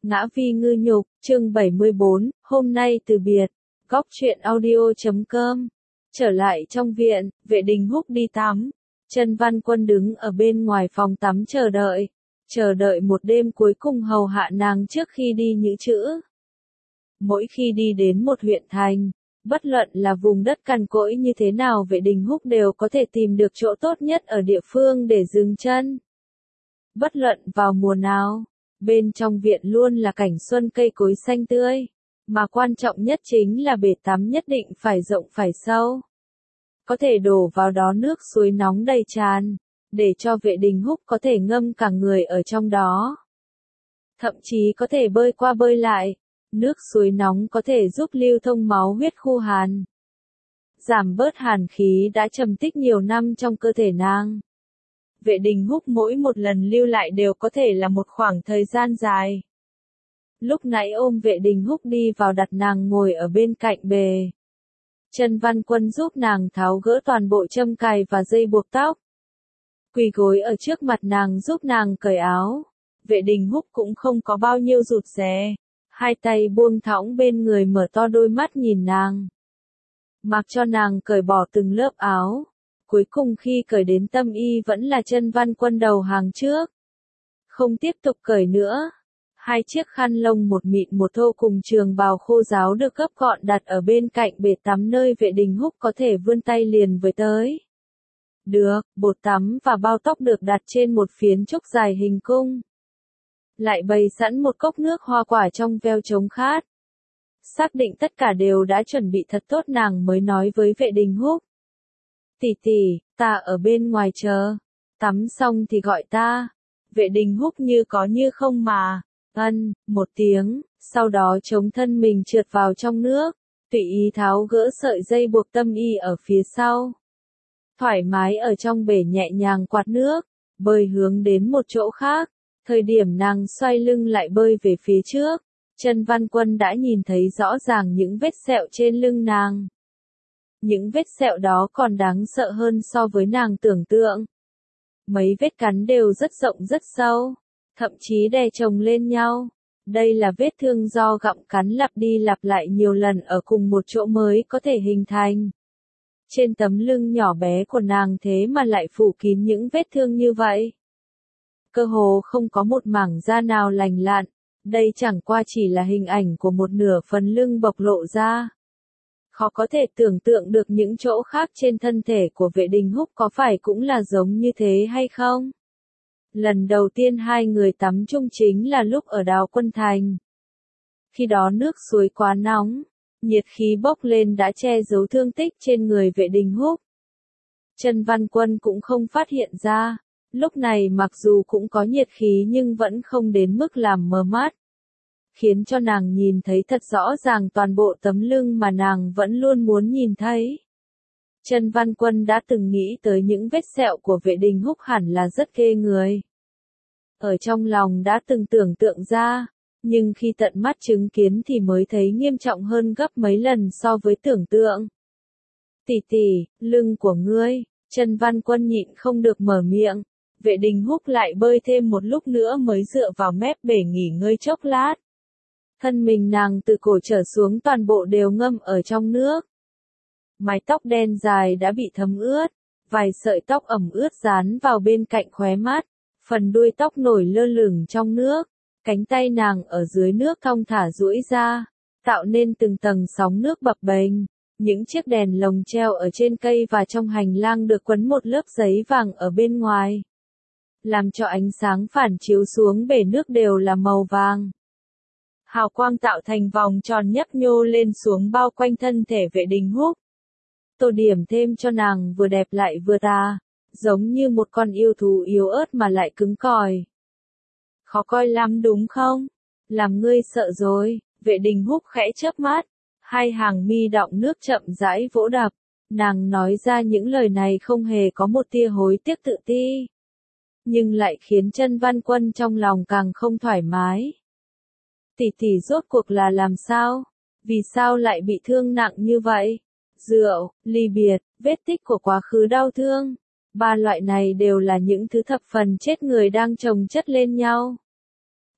Ngã Vi ngư nhục, chương 74, hôm nay từ biệt. Góc truyện audio.com. Trở lại trong viện, Vệ Đình Húc đi tắm. Trần Văn Quân đứng ở bên ngoài phòng tắm chờ đợi một đêm cuối cùng hầu hạ nàng trước khi đi nhữ chữ. Mỗi khi đi đến một huyện thành, bất luận là vùng đất cằn cỗi như thế nào, Vệ Đình Húc đều có thể tìm được chỗ tốt nhất ở địa phương để dừng chân. Bất luận vào mùa nào, bên trong viện luôn là cảnh xuân cây cối xanh tươi, mà quan trọng nhất chính là bể tắm nhất định phải rộng phải sâu. Có thể đổ vào đó nước suối nóng đầy tràn, để cho Vệ Đình Húc có thể ngâm cả người ở trong đó. Thậm chí có thể bơi qua bơi lại, nước suối nóng có thể giúp lưu thông máu huyết khu hàn, giảm bớt hàn khí đã trầm tích nhiều năm trong cơ thể nàng. Vệ Đình Húc mỗi một lần lưu lại đều có thể là một khoảng thời gian dài. Lúc nãy ôm Vệ Đình Húc đi vào đặt nàng ngồi ở bên cạnh bề. Trần Văn Quân giúp nàng tháo gỡ toàn bộ châm cài và dây buộc tóc. Quỳ gối ở trước mặt nàng giúp nàng cởi áo. Vệ Đình Húc cũng không có bao nhiêu rụt rè. Hai tay buông thõng bên người, mở to đôi mắt nhìn nàng. Mặc cho nàng cởi bỏ từng lớp áo. Cuối cùng khi cởi đến tâm y vẫn là Trần Văn Quân đầu hàng trước. Không tiếp tục cởi nữa. Hai chiếc khăn lông một mịn một thô cùng trường bào khô ráo được gấp gọn đặt ở bên cạnh bể tắm nơi Vệ Đình Húc có thể vươn tay liền với tới. Được, bột tắm và bao tóc được đặt trên một phiến trúc dài hình cung. Lại bày sẵn một cốc nước hoa quả trong veo chống khát. Xác định tất cả đều đã chuẩn bị thật tốt, nàng mới nói với Vệ Đình Húc. Tỷ tỷ, ta ở bên ngoài chờ. Tắm xong thì gọi ta. Vệ Đình Húc như có như không mà. Một tiếng, sau đó chống thân mình trượt vào trong nước. Tùy ý tháo gỡ sợi dây buộc tâm y ở phía sau. Thoải mái ở trong bể nhẹ nhàng quạt nước. Bơi hướng đến một chỗ khác. Thời điểm nàng xoay lưng lại bơi về phía trước. Trần Văn Quân đã nhìn thấy rõ ràng những vết sẹo trên lưng nàng. Những vết sẹo đó còn đáng sợ hơn so với nàng tưởng tượng. Mấy vết cắn đều rất rộng rất sâu, thậm chí đè chồng lên nhau. Đây là vết thương do gặm cắn lặp đi lặp lại nhiều lần ở cùng một chỗ mới có thể hình thành. Trên tấm lưng nhỏ bé của nàng thế mà lại phủ kín những vết thương như vậy. Cơ hồ không có một mảng da nào lành lặn, đây chẳng qua chỉ là hình ảnh của một nửa phần lưng bộc lộ ra. Khó có thể tưởng tượng được những chỗ khác trên thân thể của Vệ Đình Húc có phải cũng là giống như thế hay không? Lần đầu tiên hai người tắm chung chính là lúc ở Đào Quân Thành. Khi đó nước suối quá nóng, nhiệt khí bốc lên đã che giấu thương tích trên người Vệ Đình Húc. Trần Văn Quân cũng không phát hiện ra, lúc này mặc dù cũng có nhiệt khí nhưng vẫn không đến mức làm mờ mắt. Khiến cho nàng nhìn thấy thật rõ ràng toàn bộ tấm lưng mà nàng vẫn luôn muốn nhìn thấy. Trần Văn Quân đã từng nghĩ tới những vết sẹo của Vệ Đình Húc hẳn là rất ghê người. Ở trong lòng đã từng tưởng tượng ra, nhưng khi tận mắt chứng kiến thì mới thấy nghiêm trọng hơn gấp mấy lần so với tưởng tượng. Tỷ tỷ, lưng của ngươi, Trần Văn Quân nhịn không được mở miệng. Vệ Đình Húc lại bơi thêm một lúc nữa mới dựa vào mép bể nghỉ ngơi chốc lát. Thân mình nàng từ cổ trở xuống toàn bộ đều ngâm ở trong nước. Mái tóc đen dài đã bị thấm ướt, vài sợi tóc ẩm ướt dán vào bên cạnh khóe mắt, phần đuôi tóc nổi lơ lửng trong nước, cánh tay nàng ở dưới nước thong thả duỗi ra, tạo nên từng tầng sóng nước bập bềnh. Những chiếc đèn lồng treo ở trên cây và trong hành lang được quấn một lớp giấy vàng ở bên ngoài, làm cho ánh sáng phản chiếu xuống bể nước đều là màu vàng. Hào quang tạo thành vòng tròn nhấp nhô lên xuống bao quanh thân thể Vệ Đình Húc. Tô điểm thêm cho nàng vừa đẹp lại vừa tà, giống như một con yêu thú yếu ớt mà lại cứng cỏi. Khó coi lắm đúng không? Làm ngươi sợ rồi. Vệ Đình Húc khẽ chớp mắt, hai hàng mi đọng nước chậm rãi vỗ đập. Nàng nói ra những lời này không hề có một tia hối tiếc tự ti, nhưng lại khiến Trần Văn Quân trong lòng càng không thoải mái. Tỷ tỷ rốt cuộc là làm sao? Vì sao lại bị thương nặng như vậy? Rượu, ly biệt, vết tích của quá khứ đau thương. Ba loại này đều là những thứ thập phần chết người đang chồng chất lên nhau.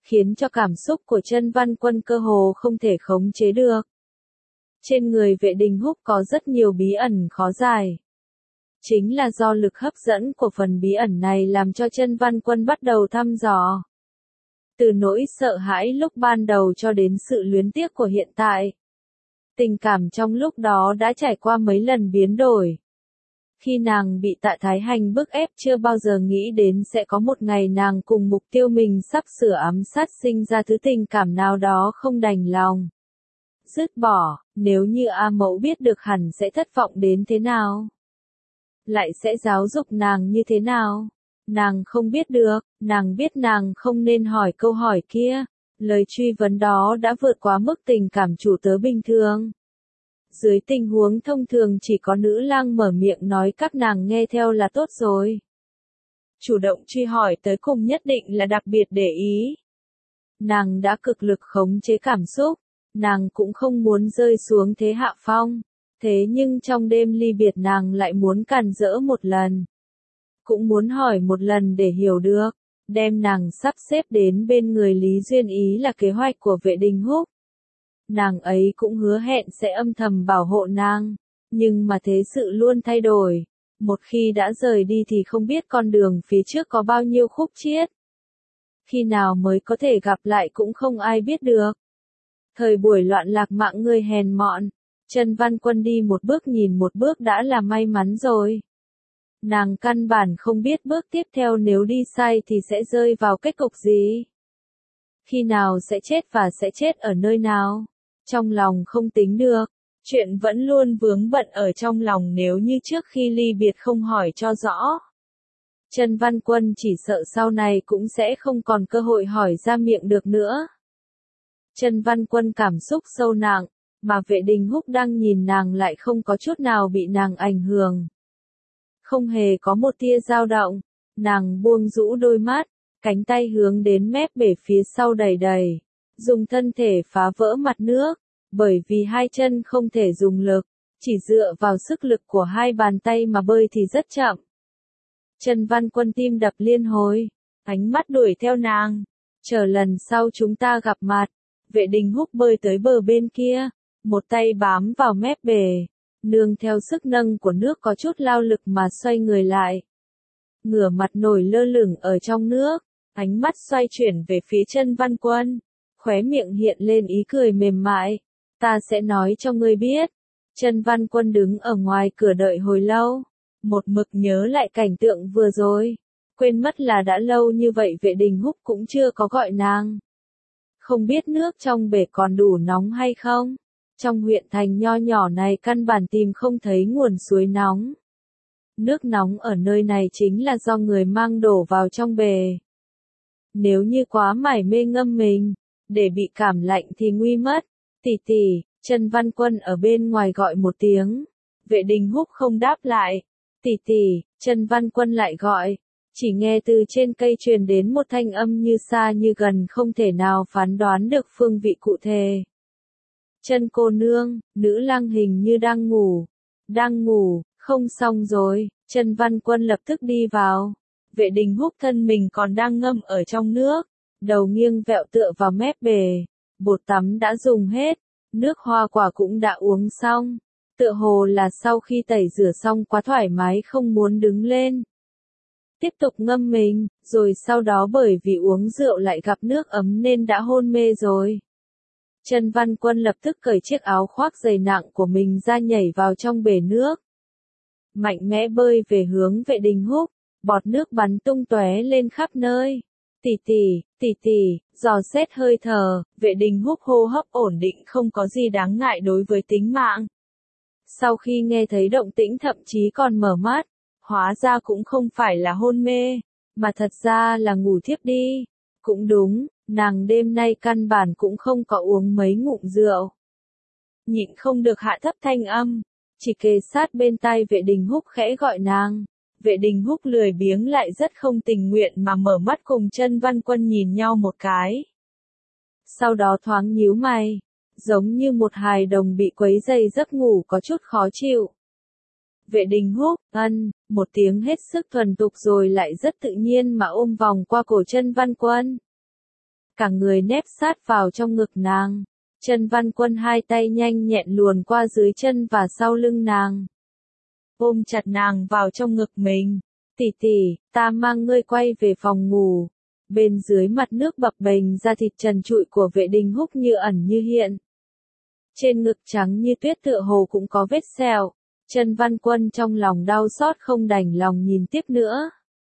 khiến cho cảm xúc của Chân Văn Quân cơ hồ không thể khống chế được. Trên người Vệ Đình Húc có rất nhiều bí ẩn khó giải. Chính là do lực hấp dẫn của phần bí ẩn này làm cho Chân Văn Quân bắt đầu thăm dò. Từ nỗi sợ hãi lúc ban đầu cho đến sự luyến tiếc của hiện tại. Tình cảm trong lúc đó đã trải qua mấy lần biến đổi. Khi nàng bị Tạ Thái Hành bức ép chưa bao giờ nghĩ đến sẽ có một ngày nàng cùng mục tiêu mình sắp sửa ám sát sinh ra thứ tình cảm nào đó không đành lòng. Dứt bỏ, nếu như A Mẫu biết được hẳn sẽ thất vọng đến thế nào. Lại sẽ giáo dục nàng như thế nào? Nàng không biết được, nàng biết nàng không nên hỏi câu hỏi kia. Lời truy vấn đó đã vượt quá mức tình cảm chủ tớ bình thường. Dưới tình huống thông thường chỉ có nữ lang mở miệng nói các nàng nghe theo là tốt rồi. Chủ động truy hỏi tới cùng nhất định là đặc biệt để ý. Nàng đã cực lực khống chế cảm xúc, nàng cũng không muốn rơi xuống thế hạ phong. Thế nhưng trong đêm ly biệt nàng lại muốn càn rỡ một lần. Cũng muốn hỏi một lần để hiểu được. Đem nàng sắp xếp đến bên người Lý Duyên Ý là kế hoạch của Vệ Đình Húc. Nàng ấy cũng hứa hẹn sẽ âm thầm bảo hộ nàng. Nhưng mà thế sự luôn thay đổi. Một khi đã rời đi thì không biết con đường phía trước có bao nhiêu khúc chiết. Khi nào mới có thể gặp lại cũng không ai biết được. Thời buổi loạn lạc mạng người hèn mọn. Chân Văn Quân đi một bước nhìn một bước đã là may mắn rồi. Nàng căn bản không biết bước tiếp theo nếu đi sai thì sẽ rơi vào kết cục gì. Khi nào sẽ chết và sẽ chết ở nơi nào. Trong lòng không tính được. Chuyện vẫn luôn vướng bận ở trong lòng nếu như trước khi ly biệt không hỏi cho rõ. Chân Văn Quân chỉ sợ sau này cũng sẽ không còn cơ hội hỏi ra miệng được nữa. Chân Văn Quân cảm xúc sâu nặng, mà Vệ Đình Húc đang nhìn nàng lại không có chút nào bị nàng ảnh hưởng. Không hề có một tia dao động, nàng buông rũ đôi mắt, cánh tay hướng đến mép bể phía sau đẩy đẩy, dùng thân thể phá vỡ mặt nước, bởi vì hai chân không thể dùng lực, chỉ dựa vào sức lực của hai bàn tay mà bơi thì rất chậm. Chân Văn Quân tim đập liên hồi, ánh mắt đuổi theo nàng, chờ lần sau chúng ta gặp mặt. Vệ Đình Húc bơi tới bờ bên kia, một tay bám vào mép bể, nương theo sức nâng của nước có chút lao lực mà xoay người lại. Ngửa mặt nổi lơ lửng ở trong nước, ánh mắt xoay chuyển về phía Chân Văn Quân, khóe miệng hiện lên ý cười mềm mại. Ta sẽ nói cho ngươi biết. Chân Văn Quân đứng ở ngoài cửa đợi hồi lâu, một mực nhớ lại cảnh tượng vừa rồi, quên mất là đã lâu như vậy Vệ Đình Húc cũng chưa có gọi nàng. Không biết nước trong bể còn đủ nóng hay không? Trong huyện thành nho nhỏ này căn bản tìm không thấy nguồn suối nóng. Nước nóng ở nơi này chính là do người mang đổ vào trong bể. Nếu như quá mải mê ngâm mình, để bị cảm lạnh thì nguy mất. Tỷ tỷ, Chân Văn Quân ở bên ngoài gọi một tiếng. Vệ Đình Húc không đáp lại. Tỷ tỷ, Chân Văn Quân lại gọi. Chỉ nghe từ trên cây truyền đến một thanh âm như xa như gần không thể nào phán đoán được phương vị cụ thể. Chân cô nương, nữ lang hình như đang ngủ. Đang ngủ, không xong rồi. Chân Văn Quân lập tức đi vào. Vệ Đình Húc thân mình còn đang ngâm ở trong nước. Đầu nghiêng vẹo tựa vào mép bể. Bột tắm đã dùng hết. Nước hoa quả cũng đã uống xong. Tựa hồ là sau khi tẩy rửa xong quá thoải mái không muốn đứng lên. Tiếp tục ngâm mình, rồi sau đó bởi vì uống rượu lại gặp nước ấm nên đã hôn mê rồi. Chân Văn Quân lập tức cởi chiếc áo khoác dày nặng của mình ra nhảy vào trong bể nước. Mạnh mẽ bơi về hướng Vệ Đình Húc, bọt nước bắn tung tóe lên khắp nơi. Tỷ tỷ, dò xét hơi thở, Vệ Đình Húc hô hấp ổn định không có gì đáng ngại đối với tính mạng. Sau khi nghe thấy động tĩnh thậm chí còn mở mắt, hóa ra cũng không phải là hôn mê, mà thật ra là ngủ thiếp đi. Cũng đúng, nàng đêm nay căn bản cũng không có uống mấy ngụm rượu. Nhịn không được hạ thấp thanh âm, chỉ kề sát bên tai Vệ Đình Húc khẽ gọi nàng. Vệ Đình Húc lười biếng lại rất không tình nguyện mà mở mắt cùng Chân Văn Quân nhìn nhau một cái. Sau đó thoáng nhíu mày, giống như một hài đồng bị quấy dày giấc ngủ có chút khó chịu. Vệ Đình Húc, một tiếng hết sức thuần tục rồi lại rất tự nhiên mà ôm vòng qua cổ Chân Văn Quân. cả người nép sát vào trong ngực nàng. Trần Văn Quân hai tay nhanh nhẹn luồn qua dưới chân và sau lưng nàng. Ôm chặt nàng vào trong ngực mình. Tỷ tỷ, ta mang ngươi quay về phòng ngủ. Bên dưới mặt nước bập bềnh da thịt trần trụi của Vệ Đình Húc như ẩn như hiện. Trên ngực trắng như tuyết tựa hồ cũng có vết sẹo. Trần Văn Quân trong lòng đau xót không đành lòng nhìn tiếp nữa.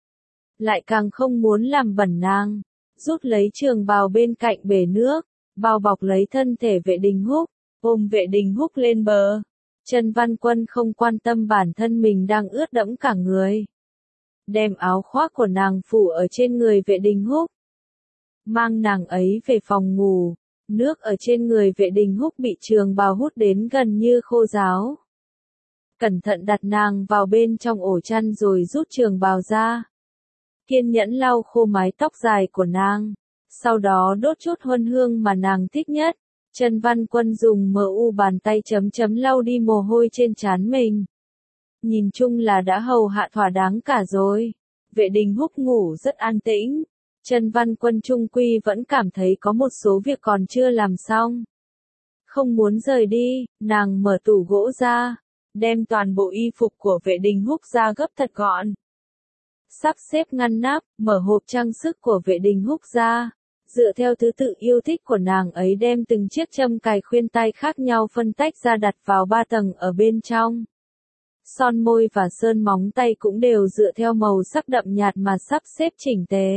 Lại càng không muốn làm bẩn nàng. Rút lấy trường bào bên cạnh bể nước, bao bọc lấy thân thể Vệ Đình Húc, ôm Vệ Đình Húc lên bờ. Trần Văn Quân không quan tâm bản thân mình đang ướt đẫm cả người. Đem áo khoác của nàng phủ ở trên người Vệ Đình Húc. Mang nàng ấy về phòng ngủ. Nước ở trên người Vệ Đình Húc bị trường bào hút đến gần như khô ráo. Cẩn thận đặt nàng vào bên trong ổ chăn rồi rút trường bào ra. Kiên nhẫn lau khô mái tóc dài của nàng. Sau đó đốt chút huân hương mà nàng thích nhất. Trần Văn Quân dùng bàn tay chấm chấm lau đi mồ hôi trên trán mình. Nhìn chung là đã hầu hạ thỏa đáng cả rồi. Vệ Đình Húc ngủ rất an tĩnh. Trần Văn Quân trung quy vẫn cảm thấy có một số việc còn chưa làm xong. Không muốn rời đi, nàng mở tủ gỗ ra. Đem toàn bộ y phục của Vệ Đình Húc ra gấp thật gọn. Sắp xếp ngăn nắp, mở hộp trang sức của Vệ Đình Húc ra. Dựa theo thứ tự yêu thích của nàng ấy đem từng chiếc châm cài khuyên tai khác nhau phân tách ra đặt vào 3 tầng ở bên trong. Son môi và sơn móng tay cũng đều dựa theo màu sắc đậm nhạt mà sắp xếp chỉnh tề.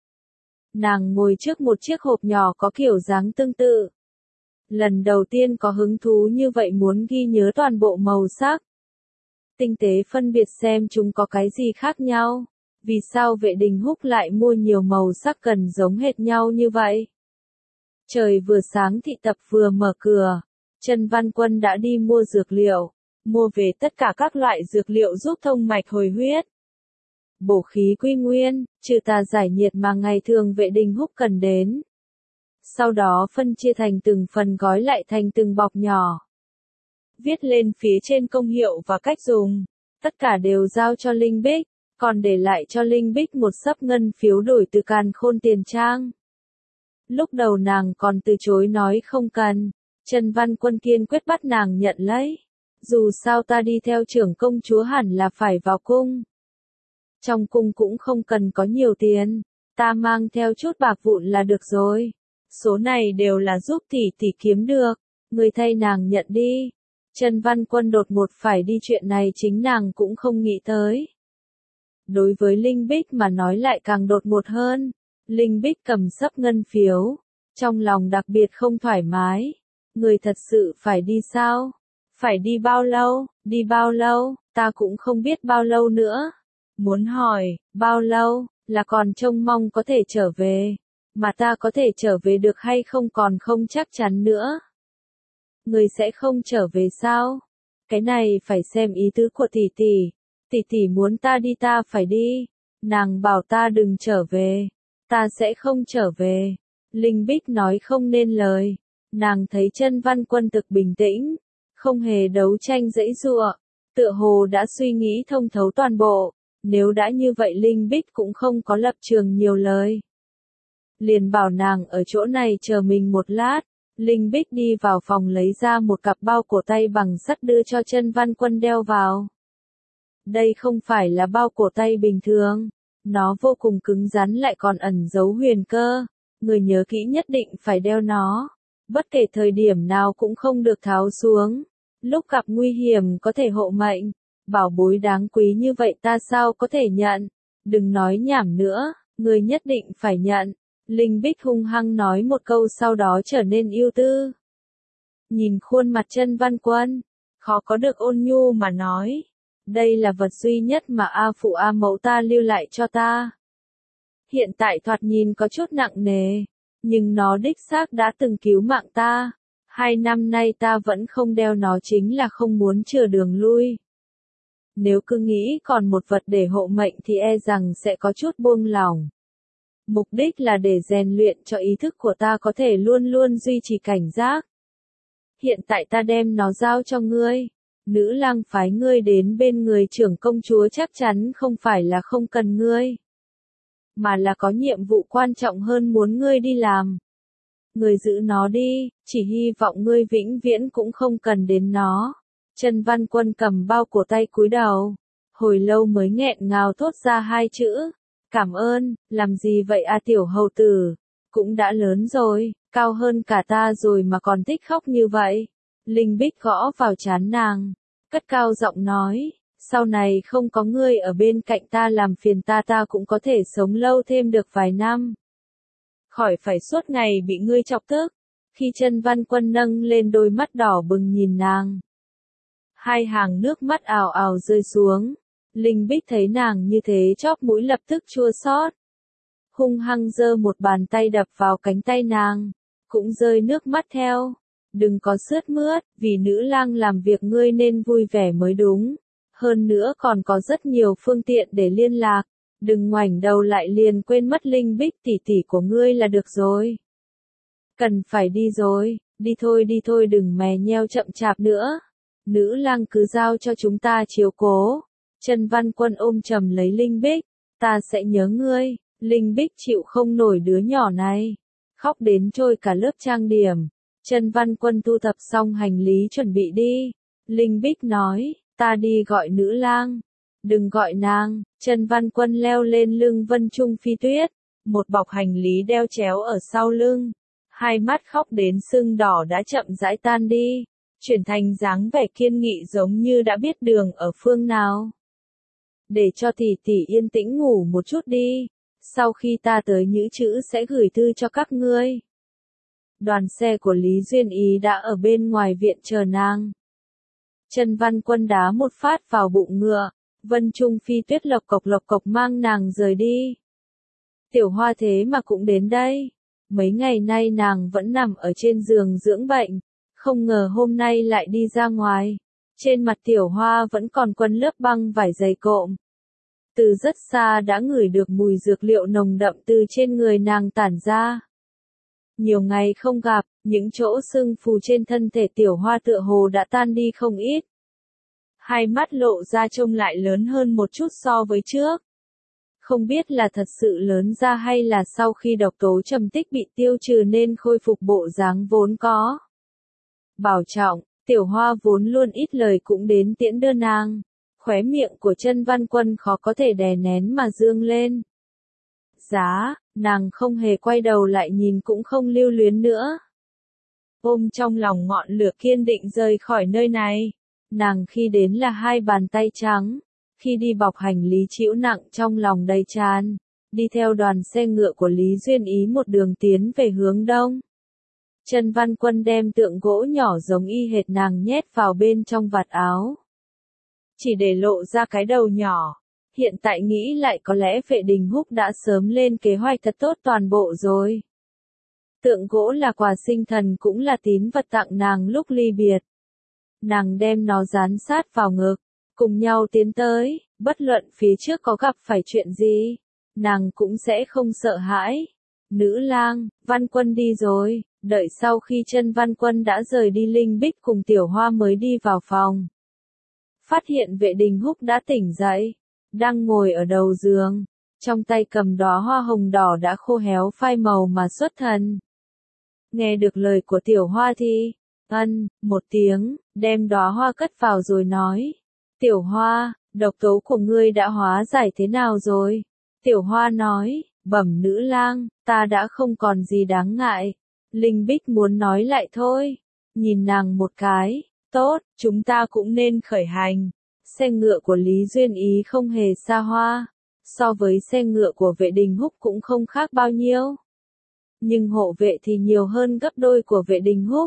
Nàng ngồi trước một chiếc hộp nhỏ có kiểu dáng tương tự. Lần đầu tiên có hứng thú như vậy muốn ghi nhớ toàn bộ màu sắc. Tinh tế phân biệt xem chúng có cái gì khác nhau. Vì sao Vệ Đình Húc lại mua nhiều màu sắc gần giống hệt nhau như vậy? Trời vừa sáng thị tập vừa mở cửa. Trần Văn Quân đã đi mua dược liệu. Mua về tất cả các loại dược liệu giúp thông mạch hồi huyết. Bổ khí quy nguyên, trừ tà giải nhiệt mà ngày thường Vệ Đình Húc cần đến. Sau đó phân chia thành từng phần gói lại thành từng bọc nhỏ. Viết lên phía trên công hiệu và cách dùng. Tất cả đều giao cho Linh Bích. Còn để lại cho Linh Bích một xấp ngân phiếu đổi từ Càn Khôn tiền trang. Lúc đầu nàng còn từ chối nói không cần. Trần Văn Quân kiên quyết bắt nàng nhận lấy. Dù sao ta đi theo trưởng công chúa hẳn là phải vào cung. Trong cung cũng không cần có nhiều tiền. Ta mang theo chút bạc vụn là được rồi. Số này đều là giúp tỷ tỷ kiếm được. Người thay nàng nhận đi. Trần Văn Quân đột ngột phải đi chuyện này chính nàng cũng không nghĩ tới. Đối với Linh Bích mà nói lại càng đột ngột hơn. Linh Bích cầm xấp ngân phiếu. Trong lòng đặc biệt không thoải mái. Người thật sự phải đi sao? Phải đi bao lâu? Đi bao lâu? Ta cũng không biết bao lâu nữa. Muốn hỏi, bao lâu, là còn trông mong có thể trở về. Mà ta có thể trở về được hay không còn không chắc chắn nữa. Người sẽ không trở về sao? Cái này phải xem ý tứ của tỷ tỷ. Tỷ tỷ muốn ta đi ta phải đi. Nàng bảo ta đừng trở về. Ta sẽ không trở về. Linh Bích nói không nên lời. Nàng thấy Trần Văn Quân thực bình tĩnh. Không hề đấu tranh giãy giụa. Tựa hồ đã suy nghĩ thông thấu toàn bộ. Nếu đã như vậy Linh Bích cũng không có lập trường nhiều lời. Liền bảo nàng ở chỗ này chờ mình một lát. Linh Bích đi vào phòng lấy ra một cặp bao cổ tay bằng sắt đưa cho Trần Văn Quân đeo vào. Đây không phải là bao cổ tay bình thường. Nó vô cùng cứng rắn lại còn ẩn giấu huyền cơ. Người nhớ kỹ nhất định phải đeo nó. Bất kể thời điểm nào cũng không được tháo xuống. Lúc gặp nguy hiểm có thể hộ mệnh. Bảo bối đáng quý như vậy ta sao có thể nhận. Đừng nói nhảm nữa. Người nhất định phải nhận. Linh Bích hung hăng nói một câu sau đó trở nên ưu tư. Nhìn khuôn mặt Trần Văn Quân. Khó có được ôn nhu mà nói. Đây là vật duy nhất mà A phụ A mẫu ta lưu lại cho ta. Hiện tại thoạt nhìn có chút nặng nề. Nhưng nó đích xác đã từng cứu mạng ta. 2 năm nay ta vẫn không đeo nó chính là không muốn chừa đường lui. Nếu cứ nghĩ còn một vật để hộ mệnh thì e rằng sẽ có chút buông lỏng. Mục đích là để rèn luyện cho ý thức của ta có thể luôn luôn duy trì cảnh giác. Hiện tại ta đem nó giao cho ngươi. Nữ lang phái ngươi đến bên người trưởng công chúa chắc chắn không phải là không cần ngươi. mà là có nhiệm vụ quan trọng hơn muốn ngươi đi làm. Ngươi giữ nó đi, chỉ hy vọng ngươi vĩnh viễn cũng không cần đến nó. Trần Văn Quân cầm bao cổ tay cúi đầu, hồi lâu mới nghẹn ngào thốt ra hai chữ, cảm ơn, làm gì vậy a tiểu hầu tử, cũng đã lớn rồi, cao hơn cả ta rồi mà còn thích khóc như vậy. Linh Bích gõ vào trán nàng, cất cao giọng nói, sau này không có ngươi ở bên cạnh ta làm phiền ta cũng có thể sống lâu thêm được vài năm. Khỏi phải suốt ngày bị ngươi chọc tức. Khi Trần Văn Quân nâng lên đôi mắt đỏ bừng nhìn nàng, hai hàng nước mắt ào ào rơi xuống. Linh Bích thấy nàng như thế chóp mũi lập tức chua xót, hung hăng giơ một bàn tay đập vào cánh tay nàng, cũng rơi nước mắt theo. Đừng có sướt mướt, vì nữ lang làm việc ngươi nên vui vẻ mới đúng. Hơn nữa còn có rất nhiều phương tiện để liên lạc. Đừng ngoảnh đầu lại liền quên mất Linh Bích tỷ tỷ của ngươi là được rồi. Cần phải đi rồi, đi thôi đừng mè nheo chậm chạp nữa. Nữ lang cứ giao cho chúng ta chiếu cố. Trần Văn Quân ôm chầm lấy Linh Bích, ta sẽ nhớ ngươi. Linh Bích chịu không nổi đứa nhỏ này, khóc đến trôi cả lớp trang điểm. Trần Văn Quân thu thập xong hành lý chuẩn bị đi. Linh Bích nói, ta đi gọi nữ lang. Đừng gọi nàng. Trần Văn Quân leo lên lưng Vân Trung Phi Tuyết, một bọc hành lý đeo chéo ở sau lưng. Hai mắt khóc đến sưng đỏ đã chậm rãi tan đi, chuyển thành dáng vẻ kiên nghị giống như đã biết đường ở phương nào. Để cho tỷ tỷ yên tĩnh ngủ một chút đi, sau khi ta tới Nhữ Chữ sẽ gửi thư cho các ngươi. Đoàn xe của Lý Duyên Ý đã ở bên ngoài viện chờ nàng. Trần Văn Quân đá một phát vào bụng ngựa, Vân Trung Phi Tuyết lộc cộc mang nàng rời đi. Tiểu Hoa thế mà cũng đến đây. Mấy ngày nay nàng vẫn nằm ở trên giường dưỡng bệnh, không ngờ hôm nay lại đi ra ngoài. Trên mặt Tiểu Hoa vẫn còn quấn lớp băng vải dày cộm. Từ rất xa đã ngửi được mùi dược liệu nồng đậm từ trên người nàng tản ra. Nhiều ngày không gặp, những chỗ sưng phù trên thân thể Tiểu Hoa tựa hồ đã tan đi không ít. Hai mắt lộ ra trông lại lớn hơn một chút so với trước. Không biết là thật sự lớn ra hay là sau khi độc tố trầm tích bị tiêu trừ nên khôi phục bộ dáng vốn có. Bảo trọng, Tiểu Hoa vốn luôn ít lời cũng đến tiễn đưa nàng. Khóe miệng của Trần Văn Quân khó có thể đè nén mà dương lên. Giá, nàng không hề quay đầu lại nhìn cũng không lưu luyến nữa. Ôm trong lòng ngọn lửa kiên định rời khỏi nơi này. Nàng khi đến là hai bàn tay trắng, khi đi bọc hành lý chịu nặng trong lòng đầy tràn, đi theo đoàn xe ngựa của Lý Duyên Ý một đường tiến về hướng đông. Trần Văn Quân đem tượng gỗ nhỏ giống y hệt nàng nhét vào bên trong vạt áo, chỉ để lộ ra cái đầu nhỏ. Hiện tại nghĩ lại có lẽ Vệ Đình Húc đã sớm lên kế hoạch thật tốt toàn bộ rồi. Tượng gỗ là quà sinh thần cũng là tín vật tặng nàng lúc ly biệt. Nàng đem nó dán sát vào ngực, cùng nhau tiến tới, bất luận phía trước có gặp phải chuyện gì, nàng cũng sẽ không sợ hãi. Nữ lang, Văn Quân đi rồi, đợi sau khi Trần Văn Quân đã rời đi Linh Bích cùng Tiểu Hoa mới đi vào phòng. Phát hiện Vệ Đình Húc đã tỉnh dậy, đang ngồi ở đầu giường, trong tay cầm đóa hoa hồng đỏ đã khô héo phai màu mà xuất thần. Nghe được lời của Tiểu Hoa thì, một tiếng, đem đóa hoa cất vào rồi nói. Tiểu Hoa, độc tố của ngươi đã hóa giải thế nào rồi? Tiểu Hoa nói, bẩm nữ lang, ta đã không còn gì đáng ngại. Linh Bích muốn nói lại thôi. Nhìn nàng một cái, tốt, chúng ta cũng nên khởi hành. Xe ngựa của Lý Duyên Ý không hề xa hoa, so với xe ngựa của Vệ Đình Húc cũng không khác bao nhiêu. Nhưng hộ vệ thì nhiều hơn gấp đôi của Vệ Đình Húc.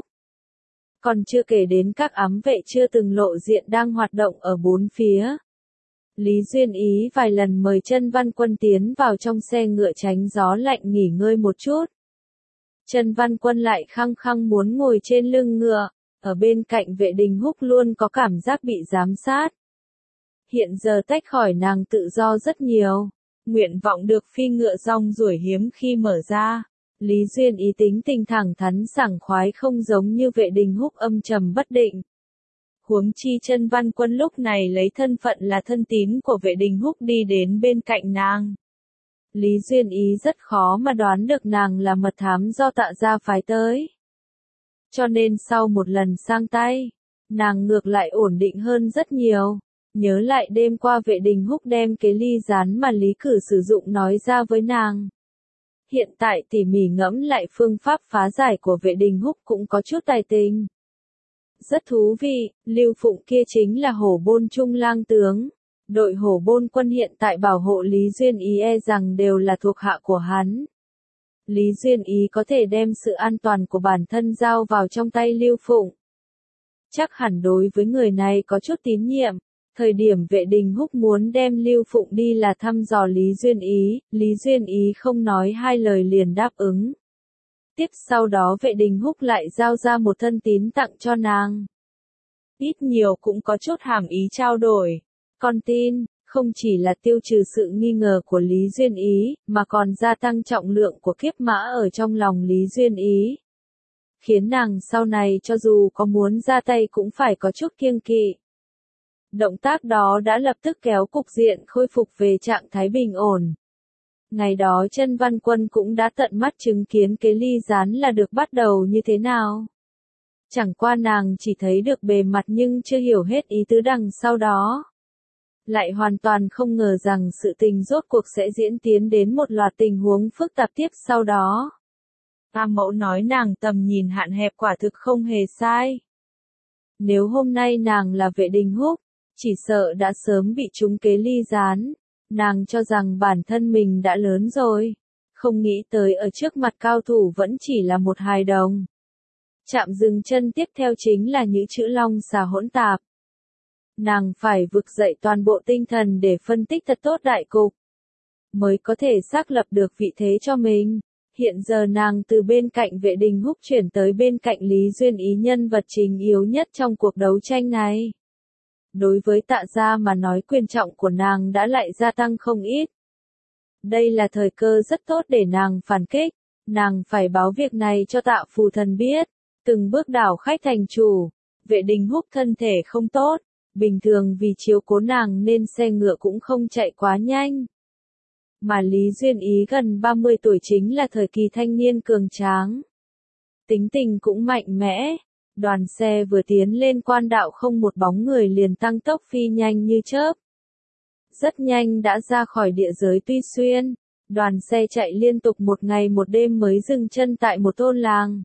Còn chưa kể đến các ám vệ chưa từng lộ diện đang hoạt động ở bốn phía. Lý Duyên Ý vài lần mời Trần Văn Quân tiến vào trong xe ngựa tránh gió lạnh nghỉ ngơi một chút. Trần Văn Quân lại khăng khăng muốn ngồi trên lưng ngựa, ở bên cạnh Vệ Đình Húc luôn có cảm giác bị giám sát. Hiện giờ tách khỏi nàng tự do rất nhiều, nguyện vọng được phi ngựa rong ruổi hiếm khi mở ra. Lý Duyên Ý tính tình thẳng thắn sảng khoái không giống như Vệ Đình Húc âm trầm bất định. Huống chi Trần Văn Quân lúc này lấy thân phận là thân tín của Vệ Đình Húc đi đến bên cạnh nàng. Lý Duyên Ý rất khó mà đoán được nàng là mật thám do Tạ gia phái tới. Cho nên sau một lần sang tay, nàng ngược lại ổn định hơn rất nhiều. Nhớ lại đêm qua Vệ Đình Húc đem cái ly rán mà Lý Cử sử dụng nói ra với nàng. Hiện tại tỉ mỉ ngẫm lại phương pháp phá giải của Vệ Đình Húc cũng có chút tài tình. Rất thú vị, Lưu Phụng kia chính là Hổ Bôn Trung lang tướng. Đội Hổ Bôn quân hiện tại bảo hộ Lý Duyên Ý rằng đều là thuộc hạ của hắn. Lý Duyên Ý có thể đem sự an toàn của bản thân giao vào trong tay Lưu Phụng. Chắc hẳn đối với người này có chút tín nhiệm. Thời điểm Vệ Đình Húc muốn đem Lưu Phụng đi là thăm dò Lý Duyên Ý không nói hai lời liền đáp ứng. Tiếp sau đó Vệ Đình Húc lại giao ra một thân tín tặng cho nàng. Ít nhiều cũng có chút hàm ý trao đổi. Con tin, không chỉ là tiêu trừ sự nghi ngờ của Lý Duyên Ý, mà còn gia tăng trọng lượng của kiếp mã ở trong lòng Lý Duyên Ý. Khiến nàng sau này cho dù có muốn ra tay cũng phải có chút kiêng kỵ. Động tác đó đã lập tức kéo cục diện khôi phục về trạng thái bình ổn. Ngày đó Chân Văn Quân cũng đã tận mắt chứng kiến cái ly rán là được bắt đầu như thế nào. Chẳng qua nàng chỉ thấy được bề mặt nhưng chưa hiểu hết ý tứ đằng sau đó. Lại hoàn toàn không ngờ rằng sự tình rốt cuộc sẽ diễn tiến đến một loạt tình huống phức tạp tiếp sau đó. A Mẫu nói nàng tầm nhìn hạn hẹp quả thực không hề sai. Nếu hôm nay nàng là Vệ Đình Húc, chỉ sợ đã sớm bị trúng kế ly rán. Nàng cho rằng bản thân mình đã lớn rồi. Không nghĩ tới ở trước mặt cao thủ vẫn chỉ là một hài đồng. Chạm dừng chân tiếp theo chính là những chữ long xà hỗn tạp. Nàng phải vực dậy toàn bộ tinh thần để phân tích thật tốt đại cục. Mới có thể xác lập được vị thế cho mình. Hiện giờ nàng từ bên cạnh Vệ Đình Húc chuyển tới bên cạnh Lý Duyên Ý, nhân vật chính yếu nhất trong cuộc đấu tranh này. Đối với Tạ gia mà nói quyền trọng của nàng đã lại gia tăng không ít. Đây là thời cơ rất tốt để nàng phản kích. Nàng phải báo việc này cho Tạ phù thần biết. Từng bước đảo khách thành chủ. Vệ Đình Húc thân thể không tốt. Bình thường vì chiếu cố nàng nên xe ngựa cũng không chạy quá nhanh. Mà Lý Duyên Ý gần 30 tuổi chính là thời kỳ thanh niên cường tráng. Tính tình cũng mạnh mẽ. Đoàn xe vừa tiến lên quan đạo không một bóng người liền tăng tốc phi nhanh như chớp. Rất nhanh đã ra khỏi địa giới Tuy Xuyên. Đoàn xe chạy liên tục một ngày một đêm mới dừng chân tại một thôn làng.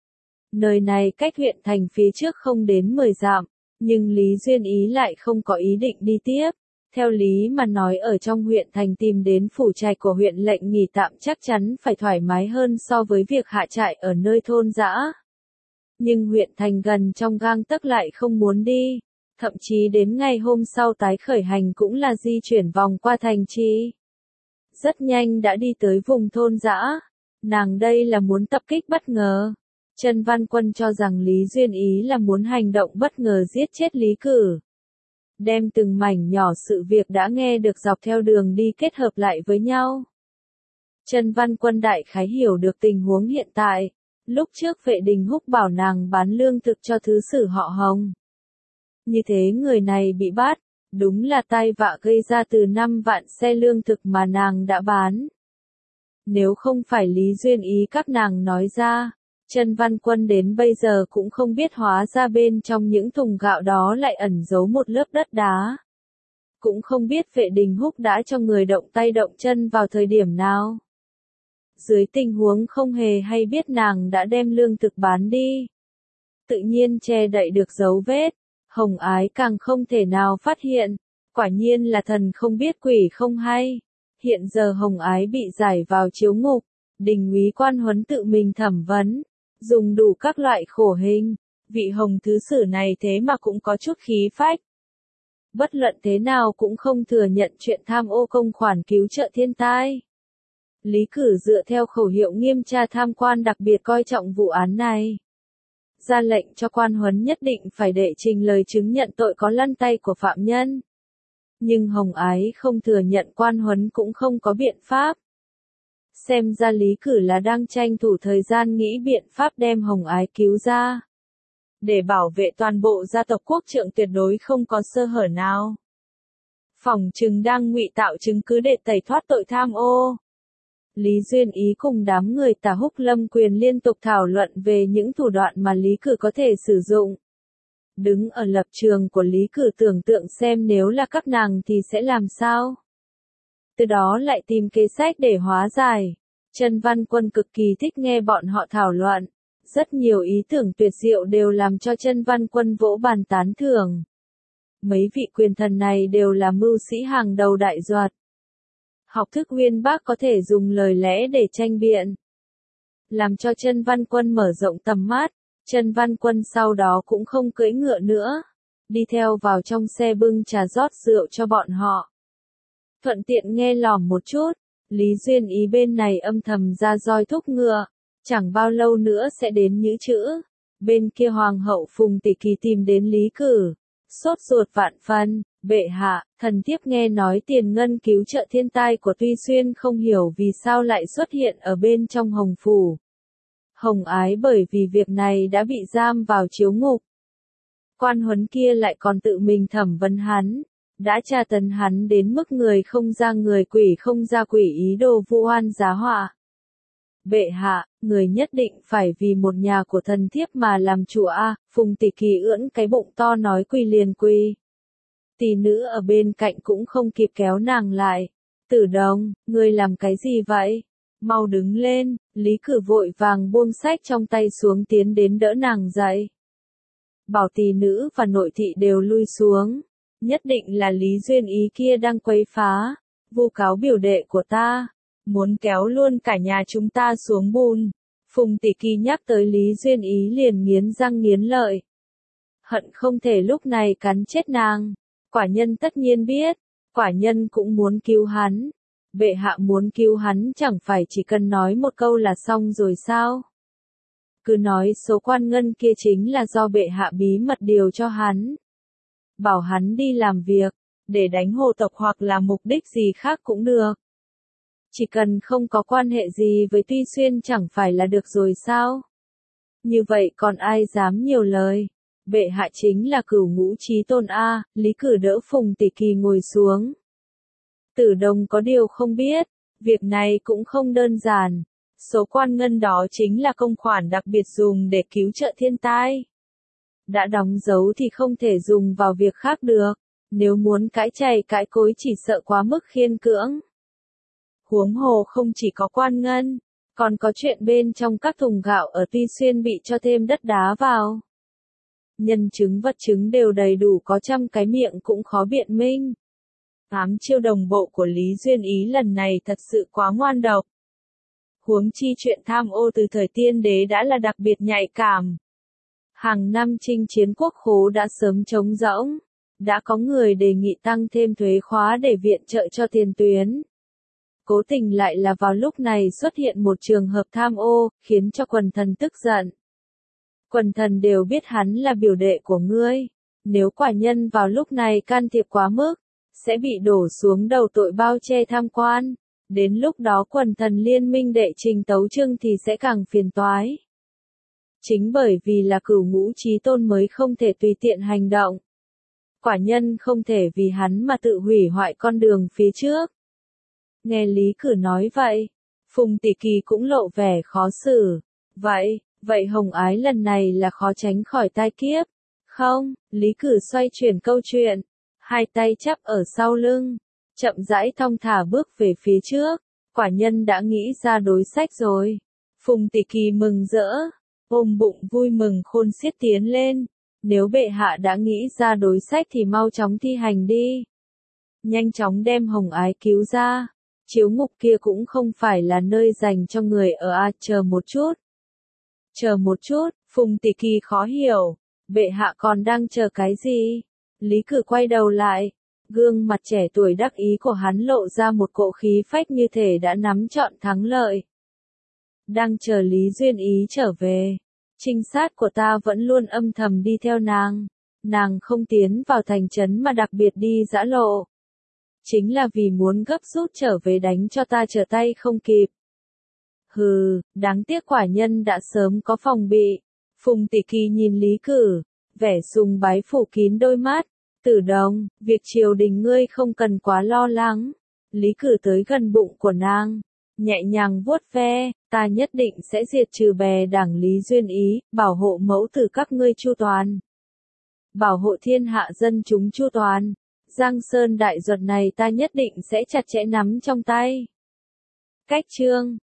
Nơi này cách huyện thành phía trước không đến 10 dặm. Nhưng Lý Duyên Ý lại không có ý định đi tiếp. Theo lý mà nói ở trong huyện thành tìm đến phủ trạch của huyện lệnh nghỉ tạm chắc chắn phải thoải mái hơn so với việc hạ trại ở nơi thôn dã. Nhưng huyện thành gần trong gang tấc lại không muốn đi. Thậm chí đến ngày hôm sau tái khởi hành cũng là di chuyển vòng qua thành trì. Rất nhanh đã đi tới vùng thôn dã. Nàng đây là muốn tập kích bất ngờ. Chân Văn Quân cho rằng Lý Duyên Ý là muốn hành động bất ngờ giết chết Lý Cử. Đem từng mảnh nhỏ sự việc đã nghe được dọc theo đường đi kết hợp lại với nhau. Chân Văn Quân đại khái hiểu được tình huống hiện tại. Lúc trước Vệ Đình Húc bảo nàng bán lương thực cho thứ sử họ Hồng. Như thế người này bị bắt, đúng là tai vạ gây ra từ 5 vạn xe lương thực mà nàng đã bán. Nếu không phải Lý Duyên Ý các nàng nói ra, Chân Văn Quân đến bây giờ cũng không biết hóa ra bên trong những thùng gạo đó lại ẩn giấu một lớp đất đá. Cũng không biết Vệ Đình Húc đã cho người động tay động chân vào thời điểm nào. Dưới tình huống không hề hay biết nàng đã đem lương thực bán đi. Tự nhiên che đậy được dấu vết, Hồng Ái càng không thể nào phát hiện. Quả nhiên là thần không biết quỷ không hay. Hiện giờ Hồng Ái bị giải vào chiếu ngục, Đình úy Quan Huấn tự mình thẩm vấn. Dùng đủ các loại khổ hình, vị Hồng thứ sử này thế mà cũng có chút khí phách. Bất luận thế nào cũng không thừa nhận chuyện tham ô công khoản cứu trợ thiên tai. Lý Cử dựa theo khẩu hiệu nghiêm tra tham quan đặc biệt coi trọng vụ án này. Ra lệnh cho Quan Huấn nhất định phải đệ trình lời chứng nhận tội có lăn tay của phạm nhân. Nhưng Hồng Ái không thừa nhận, Quan Huấn cũng không có biện pháp. Xem ra Lý Cử là đang tranh thủ thời gian nghĩ biện pháp đem Hồng Ái cứu ra. Để bảo vệ toàn bộ gia tộc Quốc Trượng tuyệt đối không có sơ hở nào. Phỏng chừng đang ngụy tạo chứng cứ để tẩy thoát tội tham ô. Lý Duyên Ý cùng đám người Tả Húc Lâm Quyền liên tục thảo luận về những thủ đoạn mà Lý Cử có thể sử dụng. Đứng ở lập trường của Lý Cử tưởng tượng xem nếu là các nàng thì sẽ làm sao. Từ đó lại tìm kế sách để hóa giải. Trần Văn Quân cực kỳ thích nghe bọn họ thảo luận. Rất nhiều ý tưởng tuyệt diệu đều làm cho Trần Văn Quân vỗ bàn tán thưởng. Mấy vị quyền thần này đều là mưu sĩ hàng đầu đại duật. Học thức uyên bác có thể dùng lời lẽ để tranh biện. Làm cho Trần Văn Quân mở rộng tầm mắt. Trần Văn Quân sau đó cũng không cưỡi ngựa nữa. Đi theo vào trong xe bưng trà rót rượu cho bọn họ. Thuận tiện nghe lỏm một chút. Lý Duyên Ý bên này âm thầm ra roi thúc ngựa. Chẳng bao lâu nữa sẽ đến Nhữ Chữ. Bên kia Hoàng hậu Phùng Tỷ Kỳ tìm đến Lý Cử. Sốt ruột vạn phân, bệ hạ, thần thiếp nghe nói tiền ngân cứu trợ thiên tai của Tuy Xuyên không hiểu vì sao lại xuất hiện ở bên trong Hồng Phủ. Hồng Ái bởi vì việc này đã bị giam vào chiếu ngục. Quan huấn kia lại còn tự mình thẩm vấn hắn, đã tra tấn hắn đến mức người không ra người quỷ không ra quỷ ý đồ vu oan giá họa. Bệ hạ, người nhất định phải vì một nhà của thần thiếp mà làm chủ a. Phùng Tỷ Kỳ ưỡn cái bụng to nói quỳ liền quỳ. Tỷ nữ ở bên cạnh cũng không kịp kéo nàng lại. Tử Đồng, ngươi làm cái gì vậy? Mau đứng lên. Lý Cử vội vàng buông sách trong tay xuống tiến đến đỡ nàng dậy. Bảo tỷ nữ và nội thị đều lui xuống. Nhất định là Lý Duyên Ý kia đang quấy phá, vu cáo biểu đệ của ta. Muốn kéo luôn cả nhà chúng ta xuống bùn. Phùng Tỷ Kỳ nhắc tới Lý Duyên Ý liền nghiến răng nghiến lợi. Hận không thể lúc này cắn chết nàng. Quả nhân tất nhiên biết. Quả nhân cũng muốn cứu hắn. Bệ hạ muốn cứu hắn chẳng phải chỉ cần nói một câu là xong rồi sao? Cứ nói số quan ngân kia chính là do bệ hạ bí mật điều cho hắn. Bảo hắn đi làm việc, để đánh Hồ tộc hoặc là mục đích gì khác cũng được. Chỉ cần không có quan hệ gì với Tuy Xuyên chẳng phải là được rồi sao? Như vậy còn ai dám nhiều lời? Bệ hạ chính là Cửu Ngũ Chí Tôn a. Lý Cử đỡ Phùng Tỷ Kỳ ngồi xuống. Tử Đồng có điều không biết, việc này cũng không đơn giản. Số quan ngân đó chính là công khoản đặc biệt dùng để cứu trợ thiên tai. Đã đóng dấu thì không thể dùng vào việc khác được. Nếu muốn cãi chày cãi cối chỉ sợ quá mức khiên cưỡng. Huống hồ không chỉ có quan ngân, còn có chuyện bên trong các thùng gạo ở Tuy Xuyên bị cho thêm đất đá vào. Nhân chứng vật chứng đều đầy đủ, có trăm cái miệng cũng khó biện minh. 8 chiêu đồng bộ của Lý Duyên Ý lần này thật sự quá ngoan độc. Huống chi chuyện tham ô từ thời tiên đế đã là đặc biệt nhạy cảm. Hàng năm chinh chiến quốc khố đã sớm trống rỗng. Đã có người đề nghị tăng thêm thuế khóa để viện trợ cho tiền tuyến. Cố tình lại là vào lúc này xuất hiện một trường hợp tham ô, khiến cho quần thần tức giận. Quần thần đều biết hắn là biểu đệ của ngươi. Nếu quả nhân vào lúc này can thiệp quá mức, sẽ bị đổ xuống đầu tội bao che tham quan. Đến lúc đó quần thần liên minh đệ trình tấu chương thì sẽ càng phiền toái. Chính bởi vì là Cửu Ngũ Chí Tôn mới không thể tùy tiện hành động. Quả nhân không thể vì hắn mà tự hủy hoại con đường phía trước. Nghe Lý Cử nói vậy, Phùng Tỷ Kỳ cũng lộ vẻ khó xử. Vậy Hồng Ái lần này là khó tránh khỏi tai kiếp. Không, Lý Cử xoay chuyển câu chuyện. Hai tay chắp ở sau lưng, chậm rãi thong thả bước về phía trước. Quả nhân đã nghĩ ra đối sách rồi. Phùng Tỷ Kỳ mừng rỡ, ôm bụng vui mừng khôn xiết tiến lên. Nếu bệ hạ đã nghĩ ra đối sách thì mau chóng thi hành đi. Nhanh chóng đem Hồng Ái cứu ra. Chiếu ngục kia cũng không phải là nơi dành cho người ở chờ một chút. Chờ một chút, Phùng Tỷ Kỳ khó hiểu. Bệ hạ còn đang chờ cái gì? Lý Cử quay đầu lại. Gương mặt trẻ tuổi đắc ý của hắn lộ ra một cỗ khí phách như thể đã nắm trọn thắng lợi. Đang chờ Lý Duyên Ý trở về. Trinh sát của ta vẫn luôn âm thầm đi theo nàng. Nàng không tiến vào thành trấn mà đặc biệt đi giã lộ. Chính là vì muốn gấp rút trở về đánh cho ta trở tay không kịp. Hừ, đáng tiếc quả nhân đã sớm có phòng bị. Phùng Tỷ Kỳ nhìn Lý Cử, vẻ sùng bái phủ kín đôi mắt. Tử Đồng, việc triều đình ngươi không cần quá lo lắng. Lý Cử tới gần bụng của nàng, nhẹ nhàng vuốt ve, ta nhất định sẽ diệt trừ bè đảng Lý Duyên Ý, bảo hộ mẫu tử các ngươi chu toàn. Bảo hộ thiên hạ dân chúng chu toàn. Giang Sơn đại duật này ta nhất định sẽ chặt chẽ nắm trong tay. Cách chương